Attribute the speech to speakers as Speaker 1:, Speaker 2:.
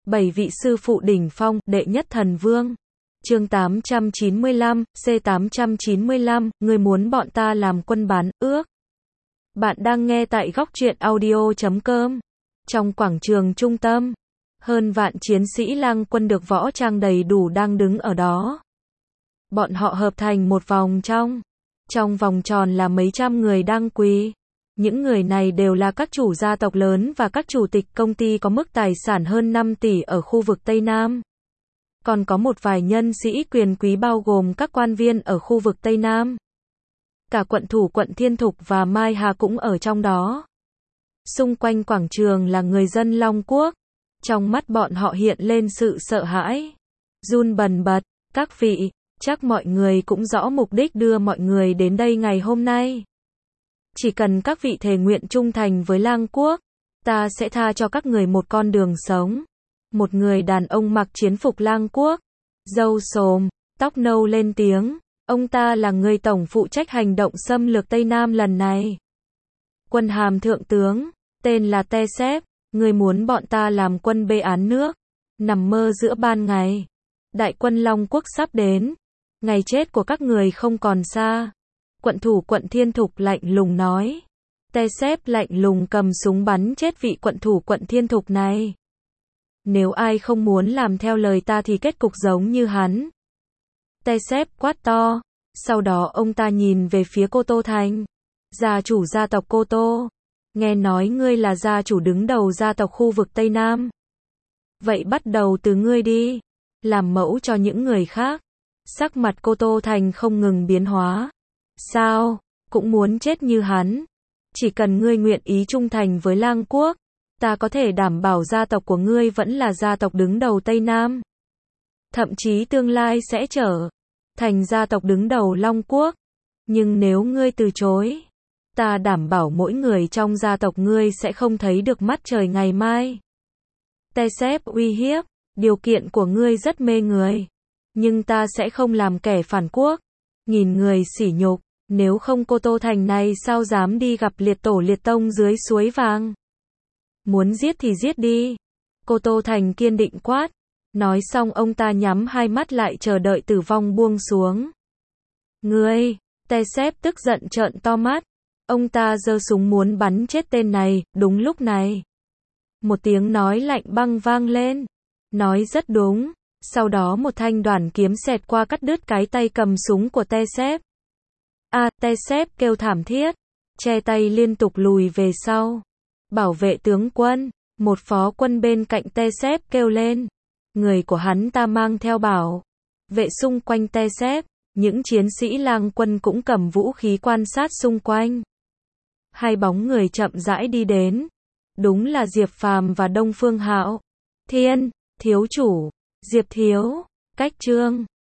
Speaker 1: 7 vị sư phụ đỉnh phong, đệ nhất thần vương. Chương 895, C895, ngươi muốn bọn ta làm quân bán ước. Bạn đang nghe tại góc truyện audio.com. Trong quảng trường trung tâm, hơn vạn chiến sĩ lang quân được võ trang đầy đủ đang đứng ở đó. Bọn họ hợp thành một vòng trong vòng tròn là mấy trăm người đang quỳ. Những người này đều là các chủ gia tộc lớn và các chủ tịch công ty có mức tài sản hơn 5 tỷ ở khu vực Tây Nam. Còn có một vài nhân sĩ quyền quý bao gồm các quan viên ở khu vực Tây Nam. Cả quận thủ quận Thiên Thục và Mai Hà cũng ở trong đó. Xung quanh quảng trường là người dân Long Quốc. Trong mắt bọn họ hiện lên sự sợ hãi, run bần bật. Các vị, chắc mọi người cũng rõ mục đích đưa mọi người đến đây ngày hôm nay. Chỉ cần các vị thề nguyện trung thành với Lang Quốc, ta sẽ tha cho các người một con đường sống. Một người đàn ông mặc chiến phục Lang Quốc, râu xồm, tóc nâu lên tiếng. Ông ta là người tổng phụ trách hành động xâm lược Tây Nam lần này. Quân hàm thượng tướng, tên là Te Sép. Người muốn bọn ta làm quân bê án nước, nằm mơ giữa ban ngày. Đại quân Long Quốc sắp đến, ngày chết của các người không còn xa. Quận thủ quận Thiên Thục lạnh lùng nói. Te Sép lạnh lùng cầm súng bắn chết vị quận thủ quận Thiên Thục này. Nếu ai không muốn làm theo lời ta thì kết cục giống như hắn. Te Sép quát to. Sau đó ông ta nhìn về phía Cô Tô Thành, gia chủ gia tộc Cô Tô. Nghe nói ngươi là gia chủ đứng đầu gia tộc khu vực Tây Nam. Vậy bắt đầu từ ngươi đi, làm mẫu cho những người khác. Sắc mặt Cô Tô Thành không ngừng biến hóa. Sao, cũng muốn chết như hắn? Chỉ cần ngươi nguyện ý trung thành với Lang Quốc, ta có thể đảm bảo gia tộc của ngươi vẫn là gia tộc đứng đầu Tây Nam. Thậm chí tương lai sẽ trở thành gia tộc đứng đầu Long Quốc. Nhưng nếu ngươi từ chối, ta đảm bảo mỗi người trong gia tộc ngươi sẽ không thấy được mắt trời ngày mai. Te Sép uy hiếp, điều kiện của ngươi rất mê người, nhưng ta sẽ không làm kẻ phản quốc, nghìn người sỉ nhục. Nếu không Cô Tô Thành này sao dám đi gặp liệt tổ liệt tông dưới suối vàng. Muốn giết thì giết đi. Cô Tô Thành kiên định quát. Nói xong ông ta nhắm hai mắt lại chờ đợi tử vong buông xuống. Ngươi, Te Sép tức giận trợn to mắt. Ông ta giơ súng muốn bắn chết tên này. Đúng lúc này, một tiếng nói lạnh băng vang lên. Nói rất đúng. Sau đó một thanh đoản kiếm xẹt qua cắt đứt cái tay cầm súng của Te Sép. Te Sép kêu thảm thiết, che tay liên tục lùi về sau. Bảo vệ tướng quân, một phó quân bên cạnh Te Sép kêu lên. Người của hắn ta mang theo bảo vệ xung quanh Te Sép. Những chiến sĩ lang quân cũng cầm vũ khí quan sát xung quanh. Hai bóng người chậm rãi đi đến. Đúng là Diệp Phàm và Đông Phương Hạo. Thiên, thiếu chủ, Diệp thiếu, Cách Trương,